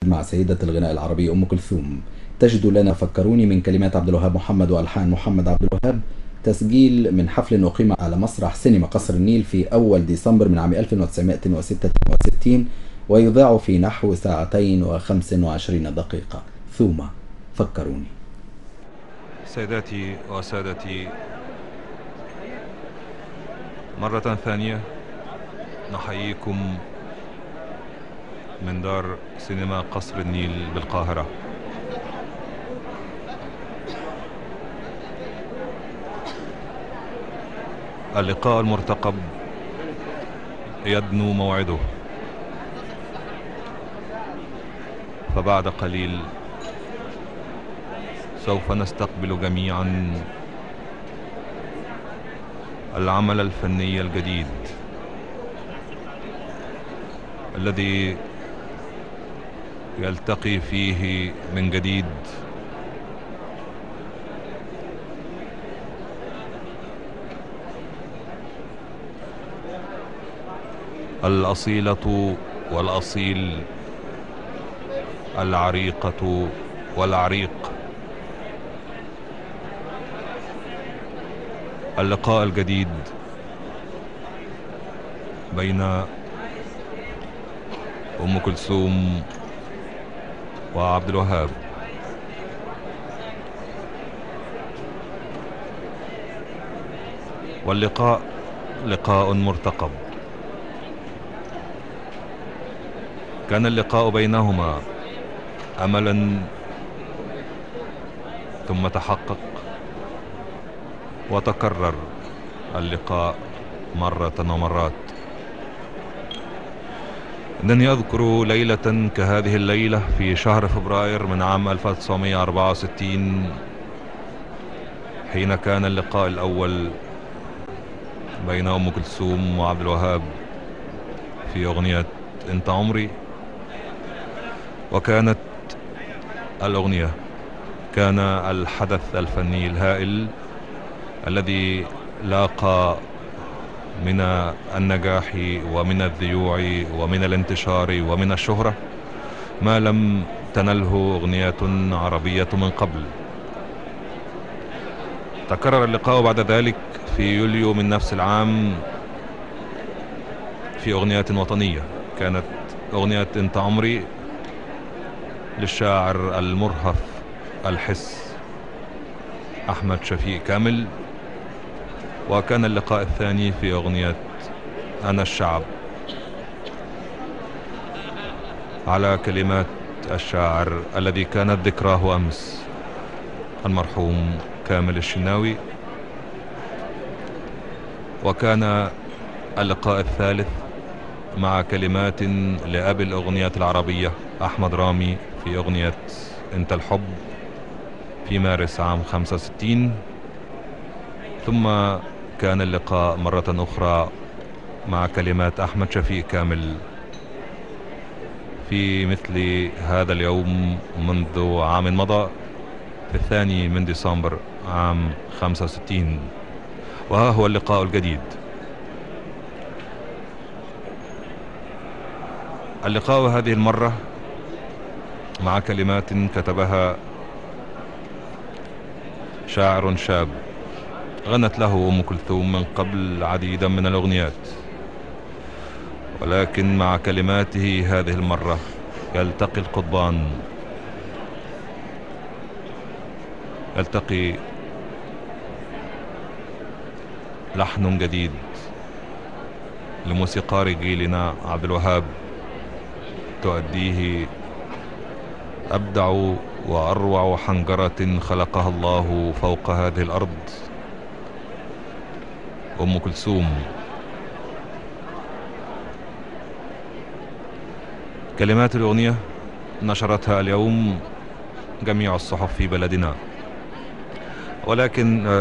مع سيدة الغناء العربي أم كلثوم. تجد لنا فكروني من كلمات عبد الوهاب محمد وألحان محمد عبد الوهاب، تسجيل من حفل أقيم على مسرح سينما قصر النيل في أول ديسمبر من عام 1966، ويذاع في نحو 2:25 ثم فكروني. سيداتي وسادتي، مرة ثانية نحييكم من دار سينما قصر النيل بالقاهرة. اللقاء المرتقب يدنو موعده، فبعد قليل سوف نستقبل جميعا العمل الفني الجديد الذي يلتقي فيه من جديد الأصيلة والأصيل، العريقة والعريق. اللقاء الجديد بين أم كلثوم وعبد الوهاب. واللقاء لقاء مرتقب. كان اللقاء بينهما أملا ثم تحقق، وتكرر اللقاء مرة ومرات. إنني أذكر ليلة كهذه الليلة في شهر فبراير من عام 1964، حين كان اللقاء الأول بين أم كلثوم وعبد الوهاب في أغنية أنت عمري. وكانت الأغنية كان الحدث الفني الهائل الذي لاقى من النجاح ومن الذيوع ومن الانتشار ومن الشهرة ما لم تنله أغنية عربية من قبل. تكرر اللقاء بعد ذلك في يوليو من نفس العام في أغنية وطنية، كانت أغنية أنت عمري للشاعر المرهف الحس أحمد شفيق كامل. وكان اللقاء الثاني في أغنية أنا الشعب على كلمات الشاعر الذي كانت ذكراه أمس المرحوم كامل الشناوي. وكان اللقاء الثالث مع كلمات لأبي الأغنية العربية أحمد رامي في أغنية أنت الحب في مارس عام 65. ثم كان اللقاء مرة أخرى مع كلمات أحمد شفيق كامل في مثل هذا اليوم منذ عام مضى، في 2 ديسمبر عام 65. وها هو اللقاء الجديد. اللقاء هذه المرة مع كلمات كتبها شاعر شاب غنت له أم كلثوم من قبل عديدا من الأغنيات، ولكن مع كلماته هذه المرة يلتقي القضبان، يلتقي لحن جديد لموسيقار جيلنا عبد الوهاب تؤديه أبدع وأروع حنجرة خلقها الله فوق هذه الأرض، أم كلثوم. كلمات الأغنية نشرتها اليوم جميع الصحف في بلدنا، ولكن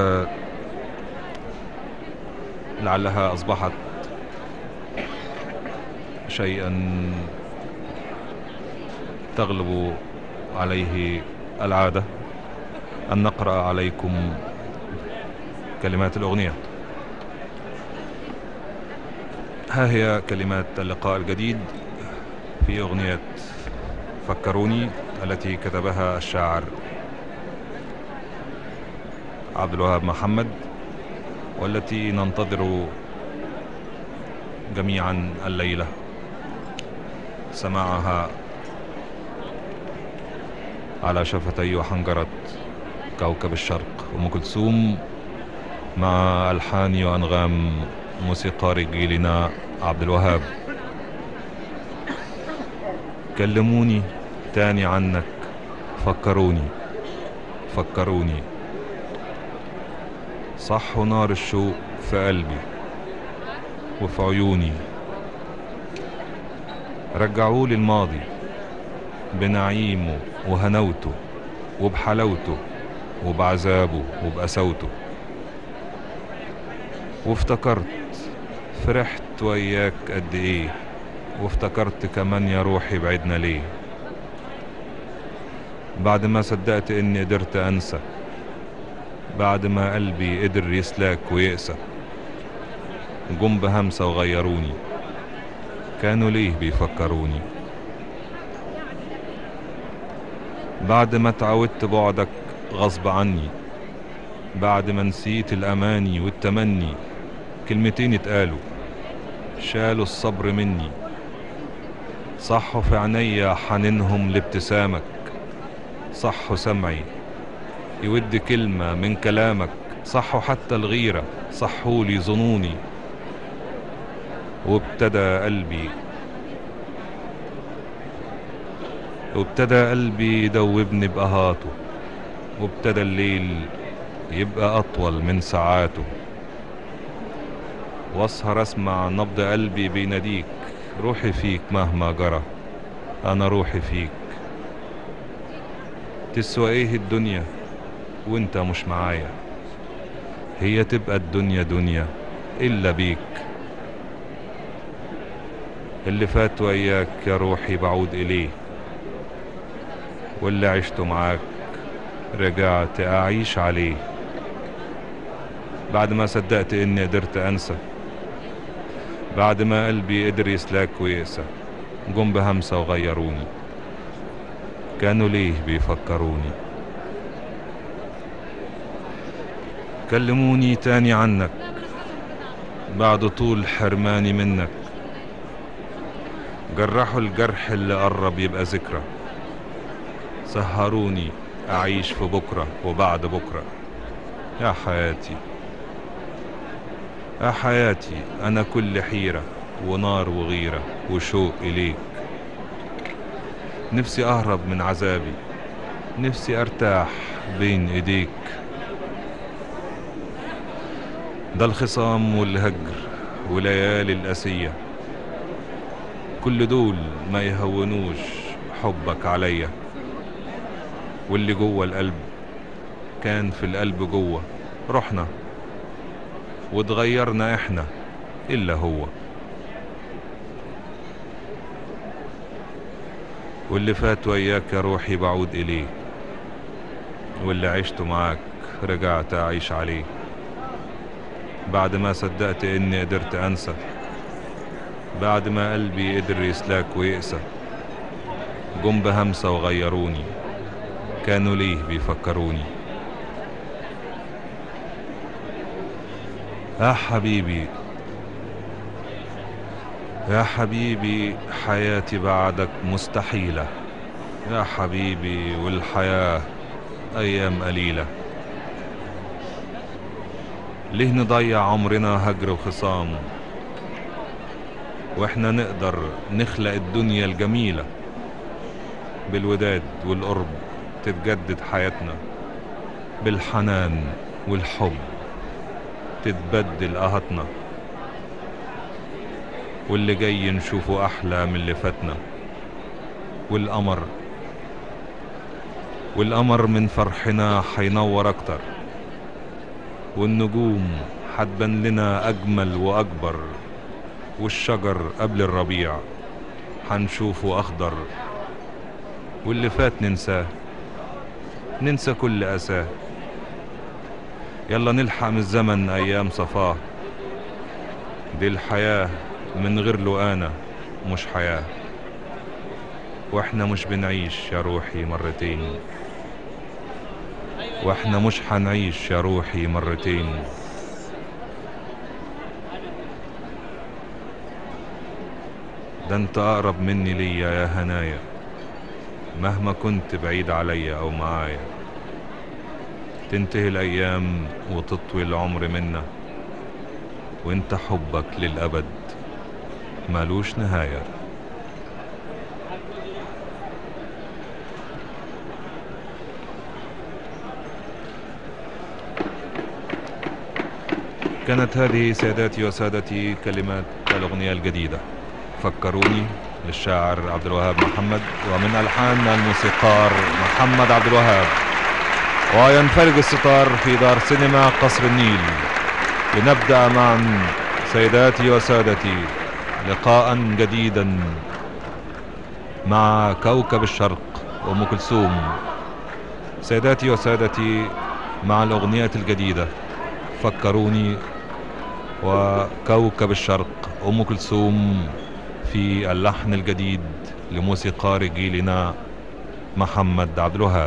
لعلها أصبحت شيئا تغلب عليه العادة أن نقرأ عليكم كلمات الأغنية. ها هي كلمات اللقاء الجديد في أغنية فكروني التي كتبها الشاعر عبد الوهاب محمد، والتي ننتظر جميعا الليلة سماعها على شفتي وحنجرة كوكب الشرق أم كلثوم، مع ألحان وأنغام موسيقار جيلنا عبد الوهاب. كلموني تاني عنك، فكروني فكروني، صح نار الشوق في قلبي وفي عيوني، رجعولي الماضي بنعيمه وهنوته وبحلاوته وبعذابه وبقساوته، وافتكرت فرحت وياك قد ايه، وافتكرت كمان يا روحي بعدنا ليه، بعد ما صدقت اني قدرت انسى، بعد ما قلبي قدر يسلاك ويقسى، جم بهمسة وغيروني، كانوا ليه بيفكروني، بعد ما اتعودت بعدك غصب عني، بعد ما نسيت الاماني والتمني، كلمتين اتقالوا شالوا الصبر مني، صحوا في عينيا حنينهم لابتسامك، صحوا سمعي يود كلمة من كلامك، صحوا حتى الغيرة صحولي ظنوني، وابتدى قلبي يدوبني بقهاته، وابتدى الليل يبقى أطول من ساعاته، واسهر اسمع نبض قلبي بيناديك، روحي فيك مهما جرى، أنا روحي فيك، تسوى ايه الدنيا وانت مش معايا، هي تبقى الدنيا دنيا إلا بيك، اللي فات وياك يا روحي بعود إليه، واللي عشته معاك رجعت أعيش عليه، بعد ما صدقت إني قدرت أنسى، بعد ما قلبي قدر يسلاك ويقسى، جم بهمسة وغيروني، كانوا ليه بيفكروني. كلموني تاني عنك بعد طول حرماني منك، جرحوا الجرح اللي قرب يبقى ذكرى، سهروني أعيش في بكرة وبعد بكرة، يا حياتي يا حياتي، أنا كل حيرة ونار وغيرة وشوق إليك، نفسي أهرب من عذابي، نفسي أرتاح بين إيديك، ده الخصام والهجر وليالي القاسية، كل دول ما يهونوش حبك عليا، واللي جوه القلب كان في القلب جوه، رحنا واتغيرنا احنا إلا هو، واللي فات وياك يا روحي بعود إليه، واللي عشته معاك رجعت أعيش عليه، بعد ما صدقت إني قدرت أنسى، بعد ما قلبي قدر يسلاك ويقسى، جم بهمسة وغيروني، كانوا ليه بيفكروني. يا حبيبي يا حبيبي، حياتي بعدك مستحيلة، يا حبيبي والحياة أيام قليلة، ليه نضيع عمرنا هجر وخصام، واحنا نقدر نخلق الدنيا الجميلة، بالوداد والقرب تتجدد حياتنا، بالحنان والحب تتبدل قهتنا، واللي جاي نشوفه أحلى من اللي فاتنا، والقمر من فرحنا حينور أكتر، والنجوم حتبان لنا أجمل وأكبر، والشجر قبل الربيع حنشوفه أخضر، واللي فات ننساه، ننسى كل أساه، يلا نلحق من الزمن أيام صفاه، دي الحياة من غير له أنا مش حياة. واحنا مش بنعيش يا روحي مرتين، واحنا مش حنعيش يا روحي مرتين. ده انت اقرب مني ليا يا هنايا، مهما كنت بعيد عليا او معايا. تنتهي الايام وتطوي العمر منا، وانت حبك للابد مالوش نهاية. كانت هذه ساداتي وسادتي كلمات الأغنية الجديدة فكروني للشاعر عبد الوهاب محمد، ومن ألحان الموسيقار محمد عبد الوهاب. وينفرج الستار في دار سينما قصر النيل. لنبدأ معا سيداتي وسادتي لقاء جديدا مع كوكب الشرق أم كلثوم. سيداتي وسادتي مع الأغنية الجديدة فكروني وكوكب الشرق أم كلثوم في اللحن الجديد لموسيقار جيلنا محمد عبد الوهاب.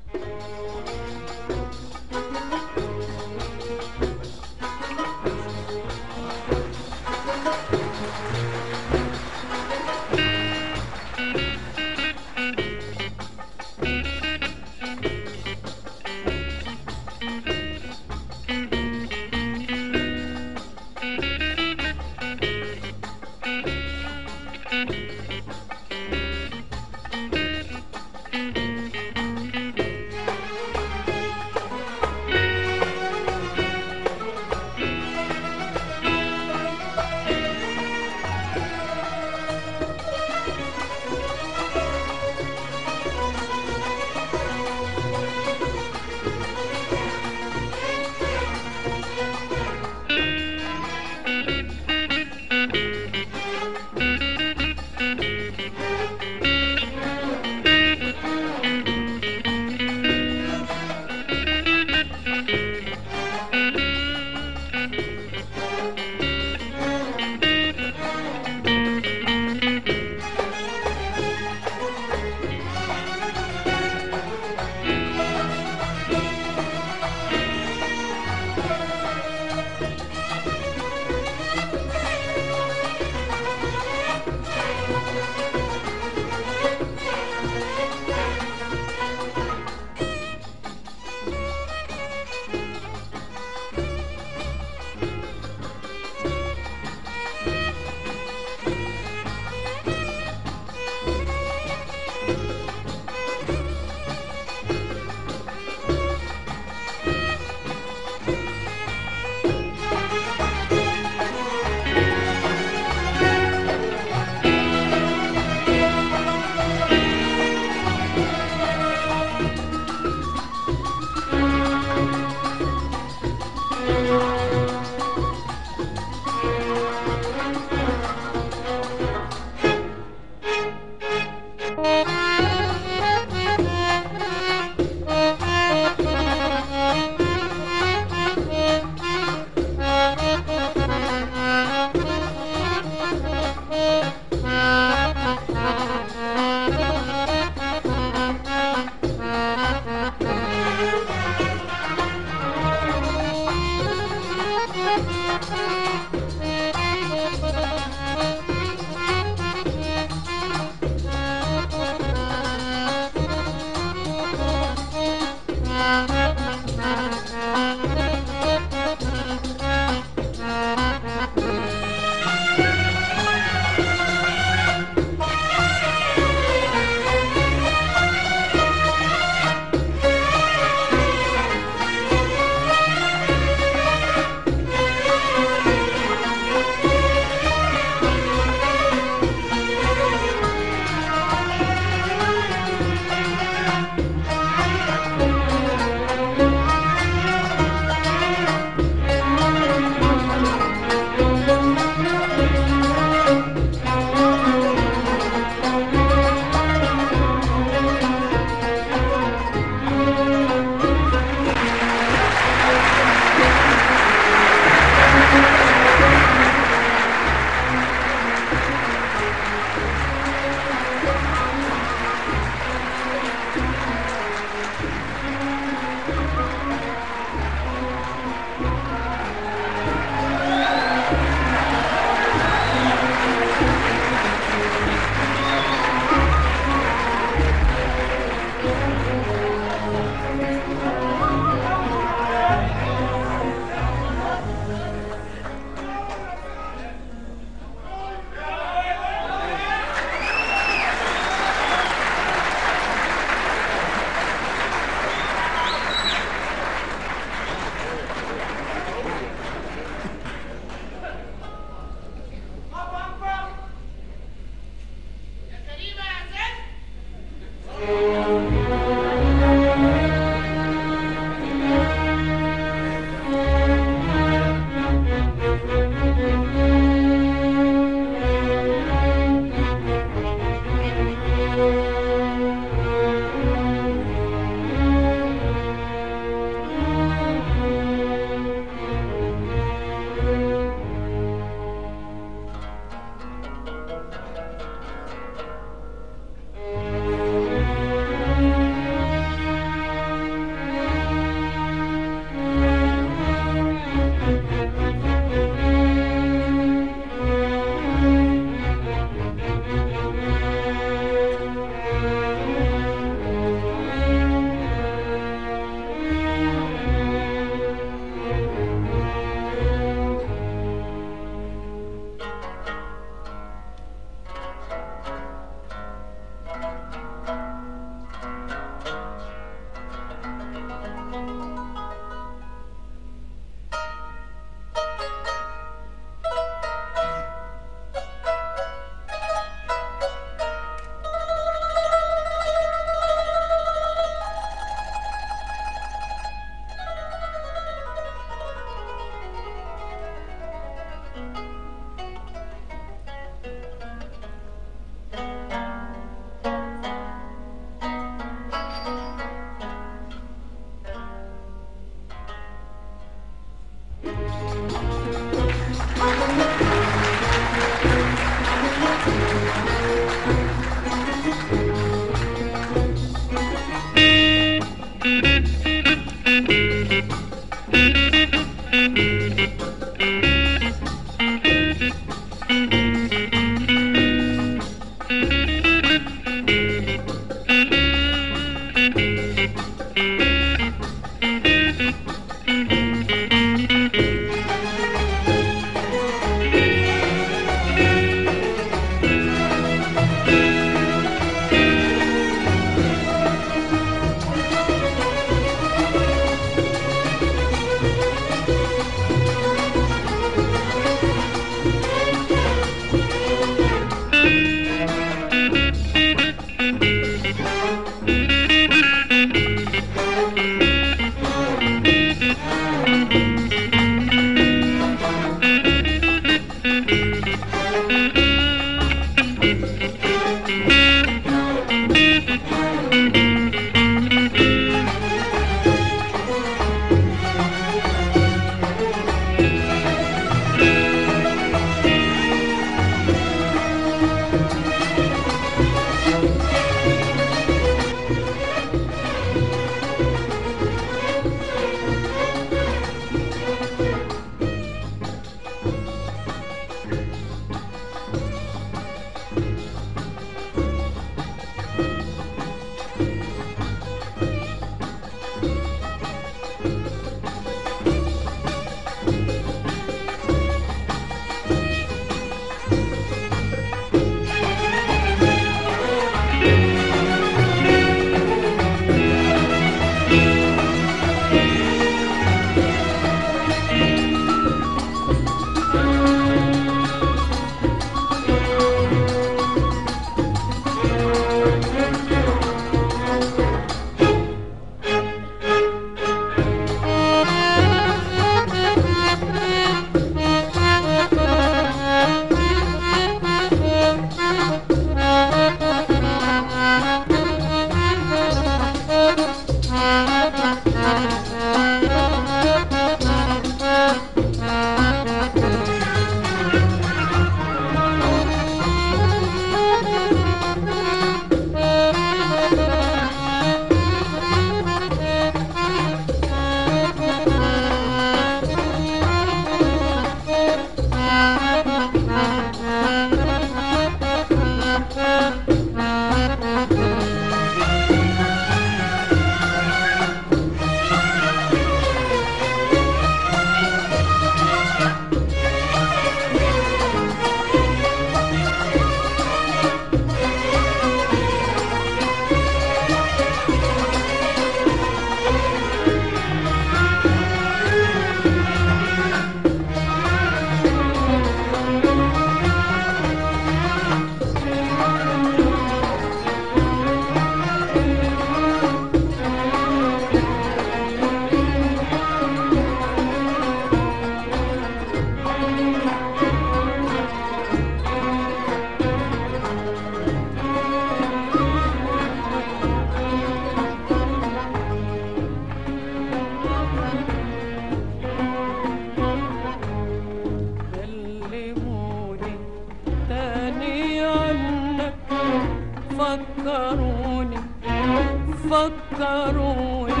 فكروني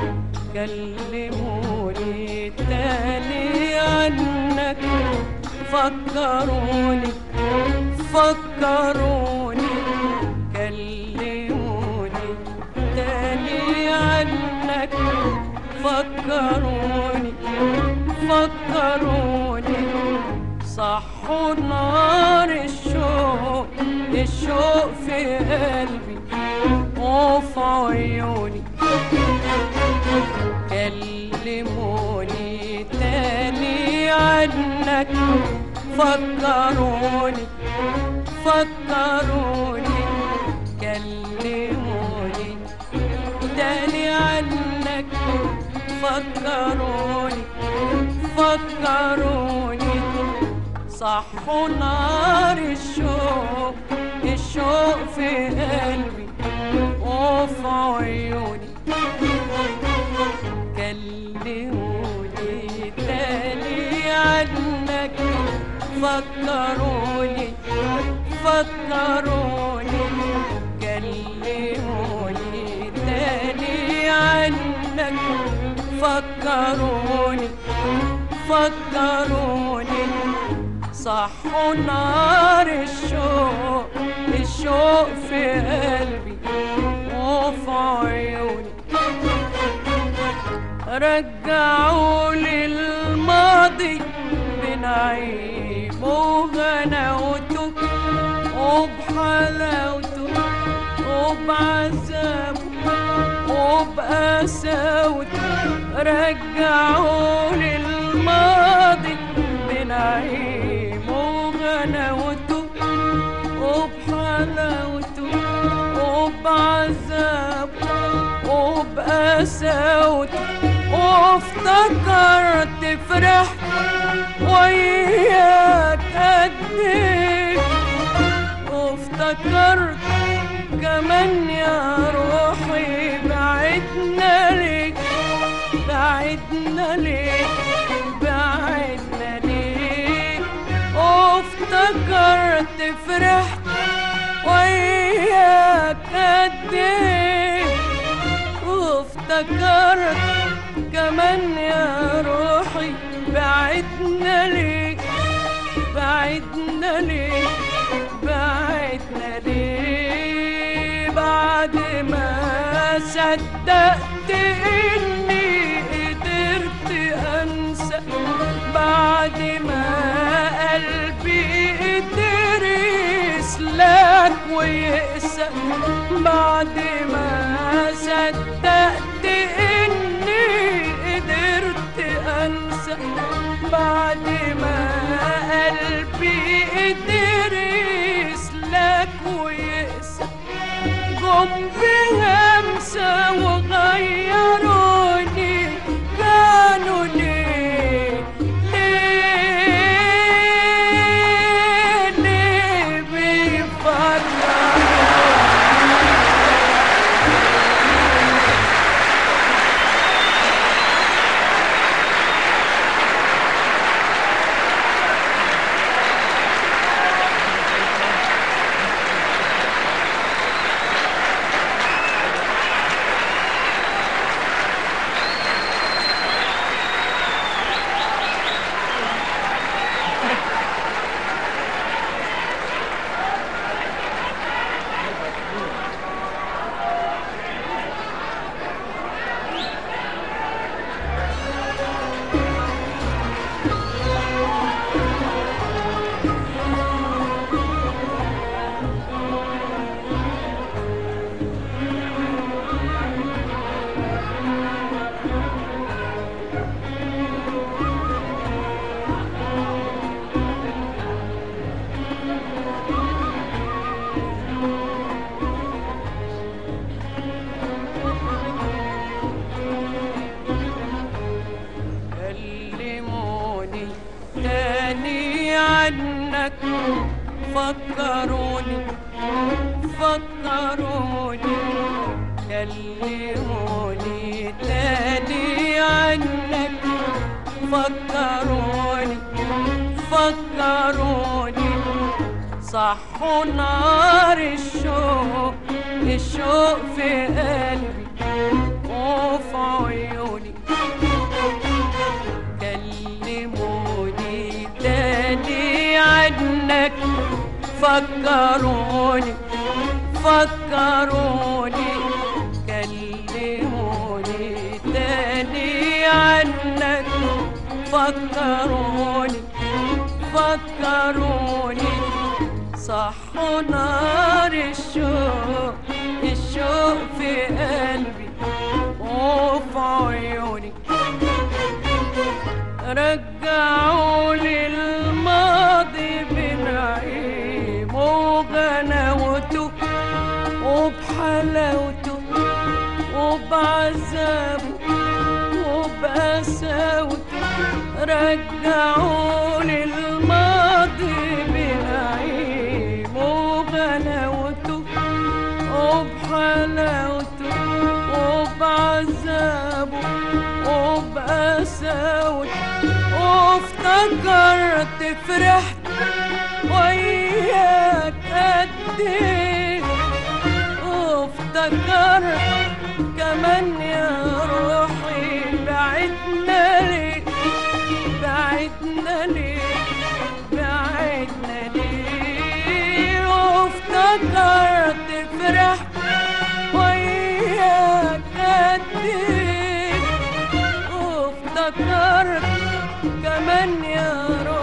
كلموني تاني عنك فكروني كلموني تاني عنك فكروني صحوا نار الشوق في قلبي وفي عيوني كلموني تاني عنك فكروني كلموني تاني عنك فكروني صحوا نار الشوق في قلبي وفي عيوني كلموني تاني عنك فكروني كلموني تاني عنك فكروني فكروني صحوا نار الشوق الشوق في قلبي وفي عيوني رجعوا لي الماضي بنعيم وغناوته وبحلاوته وبعذابه وبقساوته رجعوا لي الماضي بنعيم وغناوته وبحلاوته وبعذابه وبقساوته وافتكرت فرحت وياك قد ايه وافتكرت كمان يا روحي بعدنا ليك بعدنا ليك بعدنا ليك وافتكرت فرحت وياك قد ايه وافتكرت كمان يا روحي بعدنا ليك بعدنا ليك بعدنا ليك بعد ما صدقت اني قدرت انسى بعد ما قلبي قدر يسلك ويقسى بعد ما صدقت اني قدرت انسى بعد ما قلبي قدر يسلك ويقسى جم بهمسة وغيروني كانوا ليه ليه بيفكروا فكروني فكروني كلموني تاني عنك فكروني فكروني صحوا نار الشوق الشوق في قلبي وفي عيوني كلموني تاني عنك فكروني فكروني كلموني تاني عنك فكروني فكروني صحوا نار الشوق الشوق في قلبي وفي عيوني رجعوا لي الماضي بنعيم وغناوته وبحلاوته وبعذابه وبقساوته رجعوا لي الماضي بنعيم وغناوته وبحلاوته وبعذابه وبقساوته وافتكرت فرحت وياك قد ايه وافتكرت كمان يا روحي بعيد افتكرت كمان يا روحي